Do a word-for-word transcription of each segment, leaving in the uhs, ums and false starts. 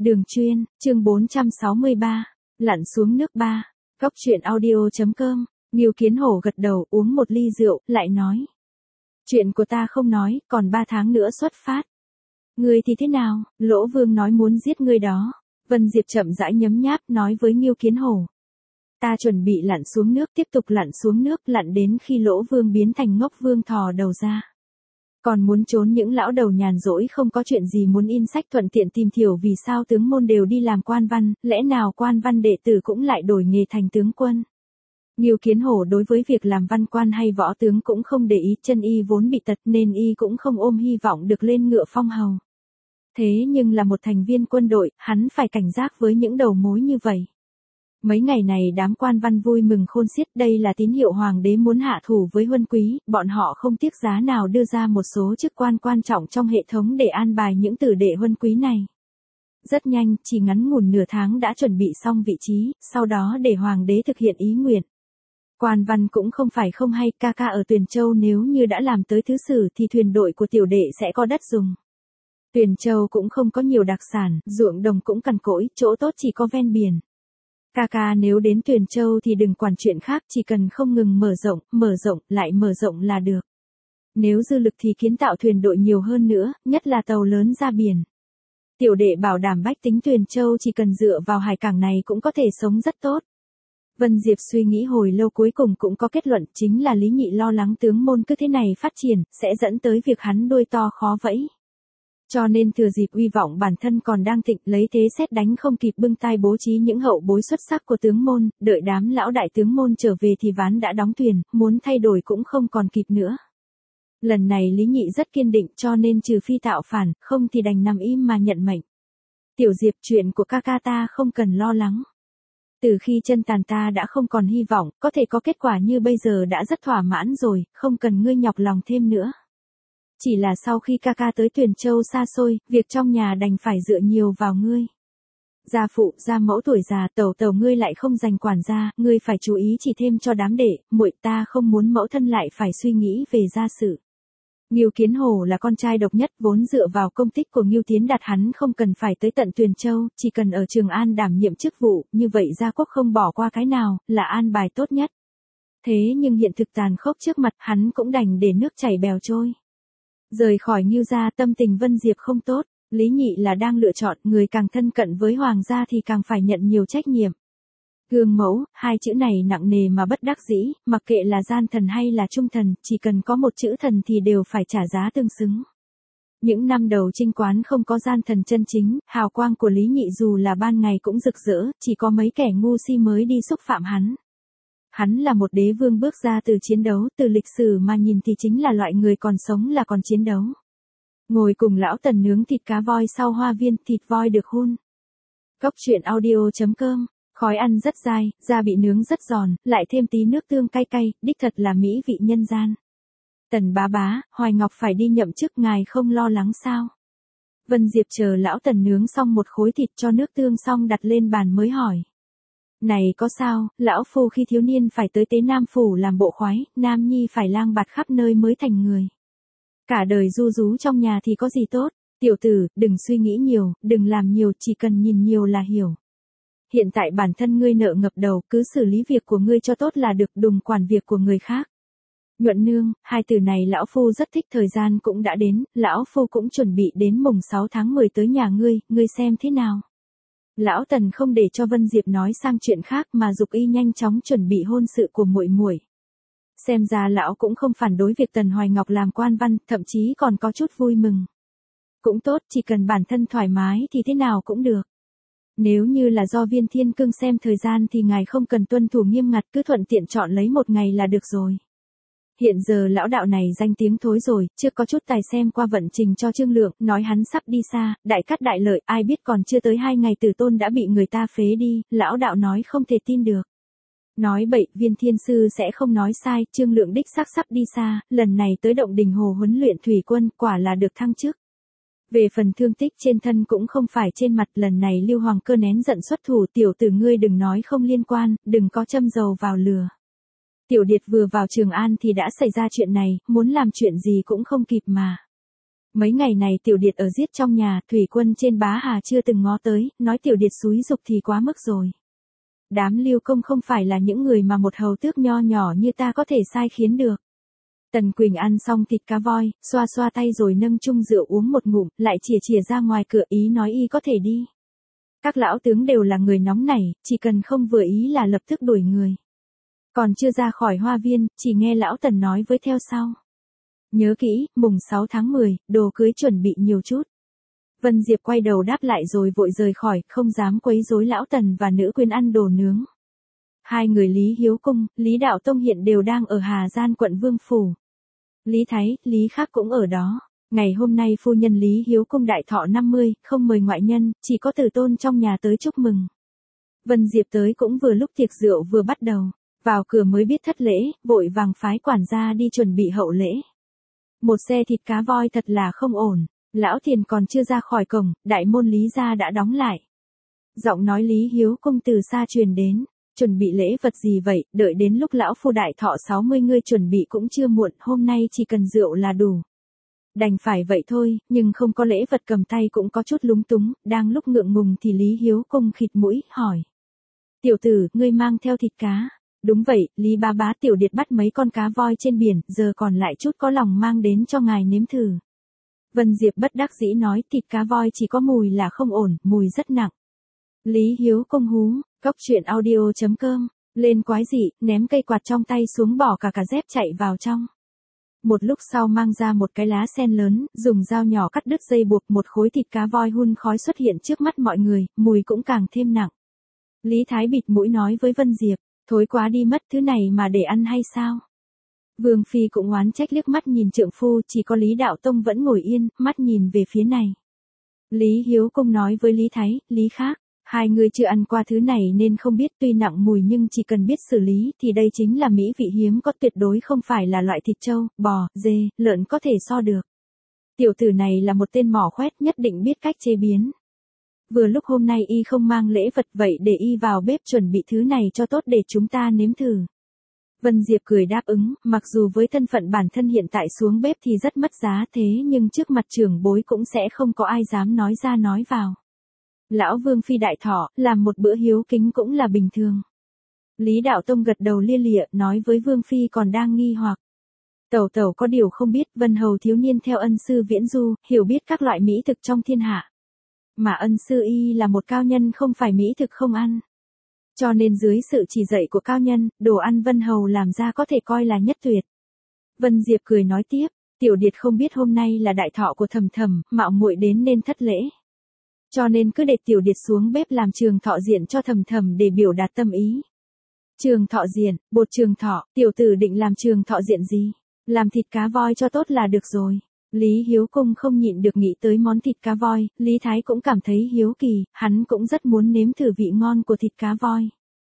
Đường chuyên, chương bốn trăm sáu mươi ba, lặn xuống nước ba. Góc truyện audio chấm com. Ngưu Kiến Hổ gật đầu, uống một ly rượu, lại nói. Chuyện của ta không nói, còn ba tháng nữa xuất phát. Ngươi thì thế nào? Lỗ Vương nói muốn giết ngươi đó. Vân Diệp chậm rãi nhấm nháp, nói với Ngưu Kiến Hổ. Ta chuẩn bị lặn xuống nước, tiếp tục lặn xuống nước, lặn đến khi Lỗ Vương biến thành Ngốc Vương thò đầu ra. Còn muốn trốn những lão đầu nhàn rỗi không có chuyện gì muốn in sách thuận tiện tìm hiểu vì sao tướng môn đều đi làm quan văn, lẽ nào quan văn đệ tử cũng lại đổi nghề thành tướng quân. Ngưu Kiến Hổ đối với việc làm văn quan hay võ tướng cũng không để ý, chân y vốn bị tật nên y cũng không ôm hy vọng được lên ngựa phong hầu. Thế nhưng là một thành viên quân đội, hắn phải cảnh giác với những đầu mối như vậy. Mấy ngày này đám quan văn vui mừng khôn xiết, đây là tín hiệu hoàng đế muốn hạ thủ với huân quý, bọn họ không tiếc giá nào đưa ra một số chức quan quan trọng trong hệ thống để an bài những tử đệ huân quý này. Rất nhanh, chỉ ngắn ngủn nửa tháng đã chuẩn bị xong vị trí, sau đó để hoàng đế thực hiện ý nguyện. Quan văn cũng không phải không hay, ca ca ở Tuyền Châu nếu như đã làm tới thứ sử thì thuyền đội của tiểu đệ sẽ có đất dùng. Tuyền Châu cũng không có nhiều đặc sản, ruộng đồng cũng cằn cỗi, chỗ tốt chỉ có ven biển. Ca ca nếu đến Tuyền Châu thì đừng quản chuyện khác, chỉ cần không ngừng mở rộng, mở rộng, lại mở rộng là được. Nếu dư lực thì kiến tạo thuyền đội nhiều hơn nữa, nhất là tàu lớn ra biển. Tiểu đệ bảo đảm bách tính Tuyền Châu chỉ cần dựa vào hải cảng này cũng có thể sống rất tốt. Vân Diệp suy nghĩ hồi lâu cuối cùng cũng có kết luận, chính là Lý Nhị lo lắng tướng môn cứ thế này phát triển, sẽ dẫn tới việc hắn đuôi to khó vẫy. Cho nên thừa dịp uy vọng bản thân còn đang thịnh, lấy thế xét đánh không kịp bưng tay bố trí những hậu bối xuất sắc của tướng môn, đợi đám lão đại tướng môn trở về thì ván đã đóng thuyền, muốn thay đổi cũng không còn kịp nữa. Lần này Lý Nhị rất kiên định, cho nên trừ phi tạo phản, không thì đành nằm im mà nhận mệnh. Tiểu Diệp, chuyện của ca ca ta không cần lo lắng. Từ khi chân tàn ta đã không còn hy vọng, có thể có kết quả như bây giờ đã rất thỏa mãn rồi, không cần ngươi nhọc lòng thêm nữa. Chỉ là sau khi ca ca tới Tuyền Châu xa xôi, việc trong nhà đành phải dựa nhiều vào ngươi. Gia phụ, gia mẫu tuổi già, tẩu tẩu ngươi lại không dành quản gia, ngươi phải chú ý chỉ thêm cho đám đệ, muội, ta không muốn mẫu thân lại phải suy nghĩ về gia sự. Ngưu Kiến Hổ là con trai độc nhất, vốn dựa vào công tích của Ngưu Tiến Đạt hắn không cần phải tới tận Tuyền Châu, chỉ cần ở Trường An đảm nhiệm chức vụ, như vậy gia quốc không bỏ qua cái nào, là an bài tốt nhất. Thế nhưng hiện thực tàn khốc trước mặt, hắn cũng đành để nước chảy bèo trôi. Rời khỏi Ngưu gia, tâm tình Vân Diệp không tốt, Lý Nhị là đang lựa chọn, người càng thân cận với hoàng gia thì càng phải nhận nhiều trách nhiệm. Gương mẫu, hai chữ này nặng nề mà bất đắc dĩ, mặc kệ là gian thần hay là trung thần, chỉ cần có một chữ thần thì đều phải trả giá tương xứng. Những năm đầu chinh quán không có gian thần chân chính, hào quang của Lý Nhị dù là ban ngày cũng rực rỡ, chỉ có mấy kẻ ngu si mới đi xúc phạm hắn. Hắn là một đế vương bước ra từ chiến đấu, từ lịch sử mà nhìn thì chính là loại người còn sống là còn chiến đấu. Ngồi cùng lão Tần nướng thịt cá voi sau hoa viên, thịt voi được hun. Góc truyện audio chấm com. Khói ăn rất dai, da bị nướng rất giòn, lại thêm tí nước tương cay cay, đích thật là mỹ vị nhân gian. Tần bá bá, Hoài Ngọc phải đi nhậm chức, ngài không lo lắng sao? Vân Diệp chờ lão Tần nướng xong một khối thịt cho nước tương xong đặt lên bàn mới hỏi. Này có sao, lão phu khi thiếu niên phải tới Tế Nam Phủ làm bộ khoái, Nam Nhi phải lang bạt khắp nơi mới thành người. Cả đời ru rú trong nhà thì có gì tốt, tiểu tử, đừng suy nghĩ nhiều, đừng làm nhiều, chỉ cần nhìn nhiều là hiểu. Hiện tại bản thân ngươi nợ ngập đầu, cứ xử lý việc của ngươi cho tốt là được, đừng quản việc của người khác. Nhuận nương, hai từ này lão phu rất thích, thời gian cũng đã đến, lão phu cũng chuẩn bị đến mùng sáu tháng mười tới nhà ngươi, ngươi xem thế nào. Lão Tần không để cho Vân Diệp nói sang chuyện khác mà giục y nhanh chóng chuẩn bị hôn sự của muội muội. Xem ra lão cũng không phản đối việc Tần Hoài Ngọc làm quan văn, thậm chí còn có chút vui mừng. Cũng tốt, chỉ cần bản thân thoải mái thì thế nào cũng được. Nếu như là do Viên Thiên Cương xem thời gian thì ngài không cần tuân thủ nghiêm ngặt, cứ thuận tiện chọn lấy một ngày là được rồi. Hiện giờ lão đạo này danh tiếng thối rồi, chưa có chút tài xem qua vận trình cho Trương Lượng, nói hắn sắp đi xa, đại cát đại lợi, ai biết còn chưa tới hai ngày Tử Tôn đã bị người ta phế đi, lão đạo nói không thể tin được. Nói bậy, Viên Thiên Sư sẽ không nói sai, Trương Lượng đích xác sắp đi xa, lần này tới Động Đình Hồ huấn luyện thủy quân, quả là được thăng chức. Về phần thương tích trên thân cũng không phải trên mặt, lần này Lưu Hoàng Cơ nén giận xuất thủ, tiểu tử ngươi đừng nói không liên quan, đừng có châm dầu vào lửa. Tiểu Điệt vừa vào Trường An thì đã xảy ra chuyện này, muốn làm chuyện gì cũng không kịp mà. Mấy ngày này Tiểu Điệt ở giết trong nhà, Thủy Quân trên Bá Hà chưa từng ngó tới, nói Tiểu Điệt xúi dục thì quá mức rồi. Đám Lưu Công không phải là những người mà một hầu tước nho nhỏ như ta có thể sai khiến được. Tần Quỳnh ăn xong thịt cá voi, xoa xoa tay rồi nâng chung rượu uống một ngụm, lại chìa chìa ra ngoài cửa ý nói y có thể đi. Các lão tướng đều là người nóng nảy, chỉ cần không vừa ý là lập tức đuổi người. Còn chưa ra khỏi hoa viên, chỉ nghe lão Tần nói với theo sau. Nhớ kỹ, mùng sáu tháng mười, đồ cưới chuẩn bị nhiều chút. Vân Diệp quay đầu đáp lại rồi vội rời khỏi, không dám quấy rối lão Tần và nữ quyến ăn đồ nướng. Hai người Lý Hiếu Cung, Lý Đạo Tông hiện đều đang ở Hà Gian quận Vương Phủ. Lý Thái, Lý Khác cũng ở đó. Ngày hôm nay phu nhân Lý Hiếu Cung đại thọ năm mươi, không mời ngoại nhân, chỉ có từ tôn trong nhà tới chúc mừng. Vân Diệp tới cũng vừa lúc tiệc rượu vừa bắt đầu. Vào cửa mới biết thất lễ, vội vàng phái quản gia đi chuẩn bị hậu lễ. Một xe thịt cá voi thật là không ổn. Lão Thiền còn chưa ra khỏi cổng, đại môn Lý gia đã đóng lại. Giọng nói Lý Hiếu Cung từ xa truyền đến. Chuẩn bị lễ vật gì vậy, đợi đến lúc lão phu đại thọ sáu mươi ngươi chuẩn bị cũng chưa muộn, hôm nay chỉ cần rượu là đủ. Đành phải vậy thôi, nhưng không có lễ vật cầm tay cũng có chút lúng túng, đang lúc ngượng ngùng thì Lý Hiếu Cung khịt mũi, hỏi. Tiểu tử, ngươi mang theo thịt cá. Đúng vậy, Lý Bá Bá Tiểu Điệt bắt mấy con cá voi trên biển, giờ còn lại chút có lòng mang đến cho ngài nếm thử. Vân Diệp bất đắc dĩ nói thịt cá voi chỉ có mùi là không ổn, mùi rất nặng. Lý Hiếu Cung hú, cốc truyện audio chấm com, lên quái dị, ném cây quạt trong tay xuống bỏ cả cả dép chạy vào trong. Một lúc sau mang ra một cái lá sen lớn, dùng dao nhỏ cắt đứt dây buộc một khối thịt cá voi hun khói xuất hiện trước mắt mọi người, mùi cũng càng thêm nặng. Lý Thái bịt mũi nói với Vân Diệp, thối quá đi mất thứ này mà để ăn hay sao? Vương Phi cũng oán trách liếc mắt nhìn trượng phu, chỉ có Lý Đạo Tông vẫn ngồi yên, mắt nhìn về phía này. Lý Hiếu Cung nói với Lý Thái, Lý Khác, hai người chưa ăn qua thứ này nên không biết, tuy nặng mùi nhưng chỉ cần biết xử lý thì đây chính là mỹ vị hiếm có, tuyệt đối không phải là loại thịt trâu, bò, dê, lợn có thể so được. Tiểu tử này là một tên mỏ khoét, nhất định biết cách chế biến. Vừa lúc hôm nay y không mang lễ vật, vậy để y vào bếp chuẩn bị thứ này cho tốt để chúng ta nếm thử. Vân Diệp cười đáp ứng, mặc dù với thân phận bản thân hiện tại xuống bếp thì rất mất giá, thế nhưng trước mặt trưởng bối cũng sẽ không có ai dám nói ra nói vào. Lão Vương Phi đại thọ, làm một bữa hiếu kính cũng là bình thường. Lý Đạo Tông gật đầu lia lịa, nói với Vương Phi còn đang nghi hoặc. Tẩu tẩu có điều không biết, Vân Hầu thiếu niên theo ân sư Viễn Du, hiểu biết các loại mỹ thực trong thiên hạ. Mà ân sư y là một cao nhân không phải mỹ thực không ăn. Cho nên dưới sự chỉ dạy của cao nhân, đồ ăn Vân Hầu làm ra có thể coi là nhất tuyệt. Vân Diệp cười nói tiếp, Tiểu Điệt không biết hôm nay là đại thọ của Thầm Thầm, mạo muội đến nên thất lễ. Cho nên cứ để Tiểu Điệt xuống bếp làm trường thọ diện cho Thầm Thầm để biểu đạt tâm ý. Trường thọ diện, bột trường thọ, tiểu tử định làm trường thọ diện gì? Làm thịt cá voi cho tốt là được rồi. Lý Hiếu Cung không nhịn được nghĩ tới món thịt cá voi, Lý Thái cũng cảm thấy hiếu kỳ, hắn cũng rất muốn nếm thử vị ngon của thịt cá voi.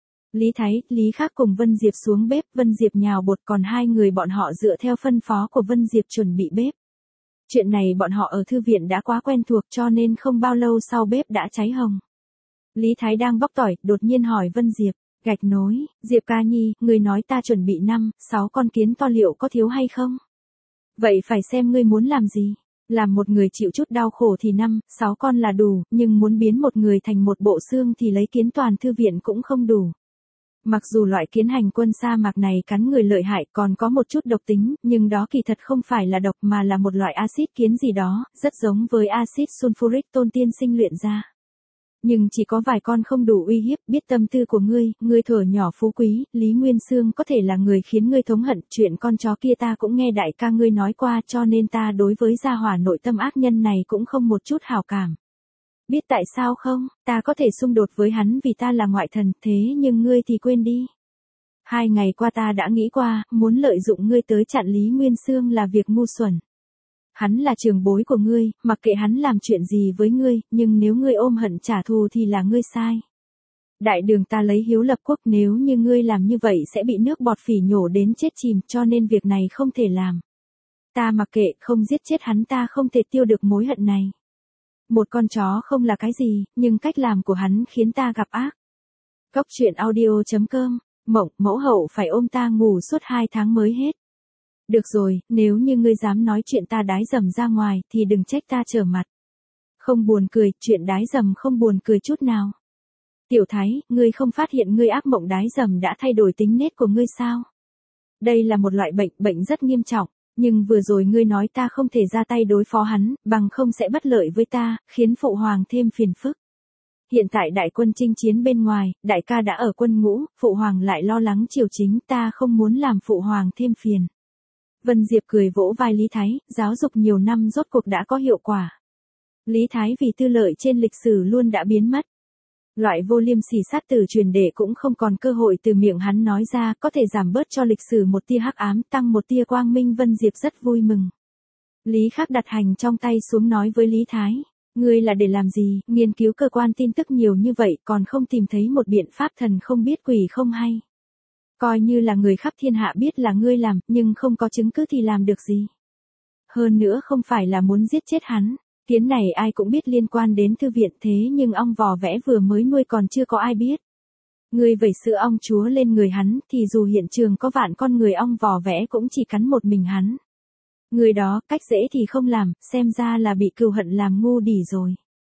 Lý Thái, Lý Khác cùng Vân Diệp xuống bếp, Vân Diệp nhào bột, còn hai người bọn họ dựa theo phân phó của Vân Diệp chuẩn bị bếp. Chuyện này bọn họ ở thư viện đã quá quen thuộc cho nên không bao lâu sau bếp đã cháy hồng. Lý Thái đang bóc tỏi, đột nhiên hỏi Vân Diệp, gạch nối, Diệp ca nhi, người nói ta chuẩn bị năm, sáu con kiến to liệu có thiếu hay không? Vậy phải xem ngươi muốn làm gì. Làm một người chịu chút đau khổ thì năm, sáu con là đủ, nhưng muốn biến một người thành một bộ xương thì lấy kiến toàn thư viện cũng không đủ. Mặc dù loại kiến hành quân sa mạc này cắn người lợi hại còn có một chút độc tính, nhưng đó kỳ thật không phải là độc mà là một loại axit kiến gì đó, rất giống với axit sulfuric Tôn tiên sinh luyện ra. Nhưng chỉ có vài con không đủ uy hiếp, biết tâm tư của ngươi, ngươi thuở nhỏ phú quý, Lý Nguyên Xương có thể là người khiến ngươi thống hận, chuyện con chó kia ta cũng nghe đại ca ngươi nói qua cho nên ta đối với gia hỏa nội tâm ác nhân này cũng không một chút hảo cảm. Biết tại sao không, ta có thể xung đột với hắn vì ta là ngoại thần, thế nhưng ngươi thì quên đi. Hai ngày qua ta đã nghĩ qua, muốn lợi dụng ngươi tới chặn Lý Nguyên Xương là việc ngu xuẩn. Hắn là trường bối của ngươi, mặc kệ hắn làm chuyện gì với ngươi, nhưng nếu ngươi ôm hận trả thù thì là ngươi sai. Đại đường ta lấy hiếu lập quốc, nếu như ngươi làm như vậy sẽ bị nước bọt phỉ nhổ đến chết chìm, cho nên việc này không thể làm. Ta mặc kệ, không giết chết hắn ta không thể tiêu được mối hận này. Một con chó không là cái gì, nhưng cách làm của hắn khiến ta gặp ác. Cốc truyện audio chấm com, mộng, mẫu hậu phải ôm ta ngủ suốt hai tháng mới hết. Được rồi, nếu như ngươi dám nói chuyện ta đái dầm ra ngoài thì đừng trách ta trở mặt. Không buồn cười, chuyện đái dầm không buồn cười chút nào. Tiểu Thái, ngươi không phát hiện ngươi ác mộng đái dầm đã thay đổi tính nết của ngươi sao? Đây là một loại bệnh, bệnh rất nghiêm trọng, nhưng vừa rồi ngươi nói ta không thể ra tay đối phó hắn, bằng không sẽ bất lợi với ta, khiến phụ hoàng thêm phiền phức. Hiện tại đại quân chinh chiến bên ngoài, đại ca đã ở quân ngũ, phụ hoàng lại lo lắng triều chính, ta không muốn làm phụ hoàng thêm phiền. Vân Diệp cười vỗ vai Lý Thái, giáo dục nhiều năm rốt cuộc đã có hiệu quả. Lý Thái vì tư lợi trên lịch sử luôn đã biến mất. Loại vô liêm sỉ sát tử truyền đệ cũng không còn cơ hội từ miệng hắn nói ra, có thể giảm bớt cho lịch sử một tia hắc ám, tăng một tia quang minh. Vân Diệp rất vui mừng. Lý Khắc đặt hành trong tay xuống nói với Lý Thái, ngươi là để làm gì, nghiên cứu cơ quan tin tức nhiều như vậy còn không tìm thấy một biện pháp thần không biết quỷ không hay. Coi như là người khắp thiên hạ biết là ngươi làm, nhưng không có chứng cứ thì làm được gì. Hơn nữa không phải là muốn giết chết hắn. Kiến này ai cũng biết liên quan đến thư viện, thế nhưng ong vò vẽ vừa mới nuôi còn chưa có ai biết. Ngươi vẩy sữa ong chúa lên người hắn thì dù hiện trường có vạn con người ong vò vẽ cũng chỉ cắn một mình hắn. Người đó, cách dễ thì không làm, xem ra là bị cừu hận làm ngu đỉ rồi.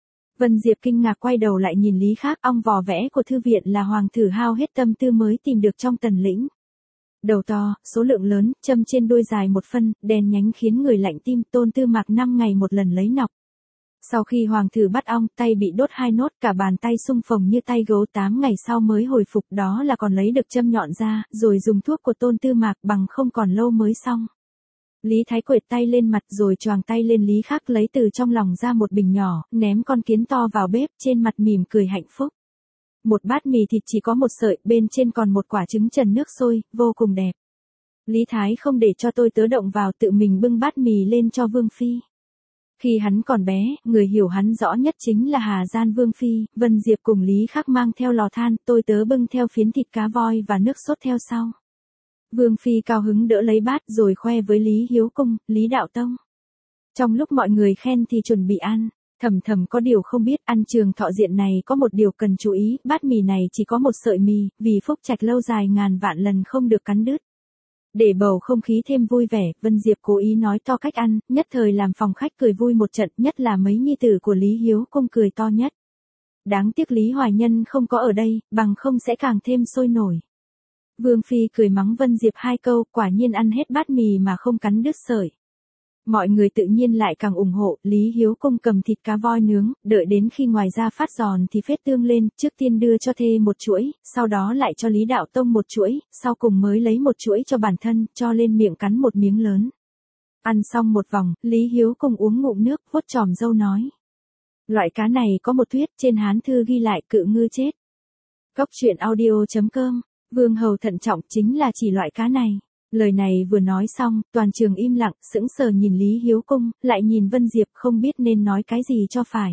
Vân Diệp kinh ngạc quay đầu lại nhìn Lý Khắc, ong vò vẽ của thư viện là hoàng thử hao hết tâm tư mới tìm được trong Tần lĩnh. Đầu to, số lượng lớn, châm trên đuôi dài một phân, đèn nhánh khiến người lạnh tim. Tôn Tư Mạc năm ngày một lần lấy nọc. Sau khi hoàng thử bắt ong, tay bị đốt hai nốt, cả bàn tay sung phồng như tay gấu, tám ngày sau mới hồi phục, đó là còn lấy được châm nhọn ra, rồi dùng thuốc của Tôn Tư Mạc, bằng không còn lâu mới xong. Lý Thái quệt tay lên mặt rồi choàng tay lên Lý Khắc, lấy từ trong lòng ra một bình nhỏ, ném con kiến to vào bếp, trên mặt mỉm cười hạnh phúc. Một bát mì thịt chỉ có một sợi, bên trên còn một quả trứng trần nước sôi, vô cùng đẹp. Lý Thái không để cho tôi tớ động vào, tự mình bưng bát mì lên cho Vương Phi. Khi hắn còn bé, người hiểu hắn rõ nhất chính là Hà Gian Vương Phi. Vân Diệp cùng Lý Khắc mang theo lò than, tôi tớ bưng theo phiến thịt cá voi và nước sốt theo sau. Vương Phi cao hứng đỡ lấy bát rồi khoe với Lý Hiếu Cung, Lý Đạo Tông. Trong lúc mọi người khen thì chuẩn bị ăn, Thầm Thầm có điều không biết, ăn trường thọ diện này có một điều cần chú ý, bát mì này chỉ có một sợi mì, vì phúc trạch lâu dài ngàn vạn lần không được cắn đứt. Để bầu không khí thêm vui vẻ, Vân Diệp cố ý nói to cách ăn, nhất thời làm phòng khách cười vui một trận, nhất là mấy nhi tử của Lý Hiếu Cung cười to nhất. Đáng tiếc Lý Hoài Nhân không có ở đây, bằng không sẽ càng thêm sôi nổi. Vương Phi cười mắng Vân Diệp hai câu, quả nhiên ăn hết bát mì mà không cắn đứt sợi. Mọi người tự nhiên lại càng ủng hộ. Lý Hiếu Cung cầm thịt cá voi nướng, đợi đến khi ngoài ra phát giòn thì phết tương lên, trước tiên đưa cho thê một chuỗi, sau đó lại cho Lý Đạo Tông một chuỗi, sau cùng mới lấy một chuỗi cho bản thân, cho lên miệng cắn một miếng lớn. Ăn xong một vòng, Lý Hiếu Cung uống ngụm nước, vuốt chòm râu nói. Loại cá này có một thuyết, trên Hán Thư ghi lại, cự ngư chết. Cốc truyện audio chấm com, Vương Hầu thận trọng, chính là chỉ loại cá này. Lời này vừa nói xong, toàn trường im lặng, sững sờ nhìn Lý Hiếu Cung, lại nhìn Vân Diệp, không biết nên nói cái gì cho phải.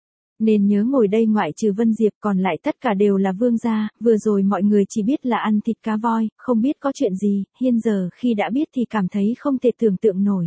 Nên nhớ ngồi đây ngoại trừ Vân Diệp còn lại tất cả đều là vương gia, vừa rồi mọi người chỉ biết là ăn thịt cá voi, không biết có chuyện gì, hiện giờ khi đã biết thì cảm thấy không thể tưởng tượng nổi.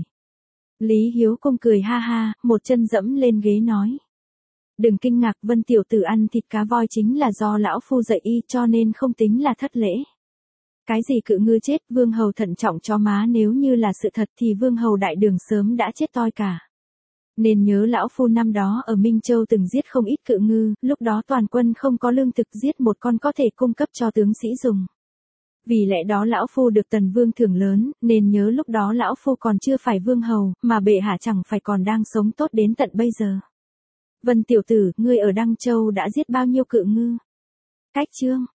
Lý Hiếu Cung cười ha ha, một chân dẫm lên ghế nói. Đừng kinh ngạc, Vân tiểu tử ăn thịt cá voi chính là do lão phu dạy y, cho nên không tính là thất lễ. Cái gì cự ngư chết, Vương Hầu thận trọng cho má, nếu như là sự thật thì Vương Hầu đại đường sớm đã chết toi cả. Nên nhớ lão phu năm đó ở Minh Châu từng giết không ít cự ngư, lúc đó toàn quân không có lương thực, giết một con có thể cung cấp cho tướng sĩ dùng. Vì lẽ đó lão phu được Tần Vương thưởng lớn, nên nhớ lúc đó lão phu còn chưa phải Vương Hầu, mà bệ hạ chẳng phải còn đang sống tốt đến tận bây giờ. Vân tiểu tử, ngươi ở Đăng Châu đã giết bao nhiêu cự ngư? Cách chương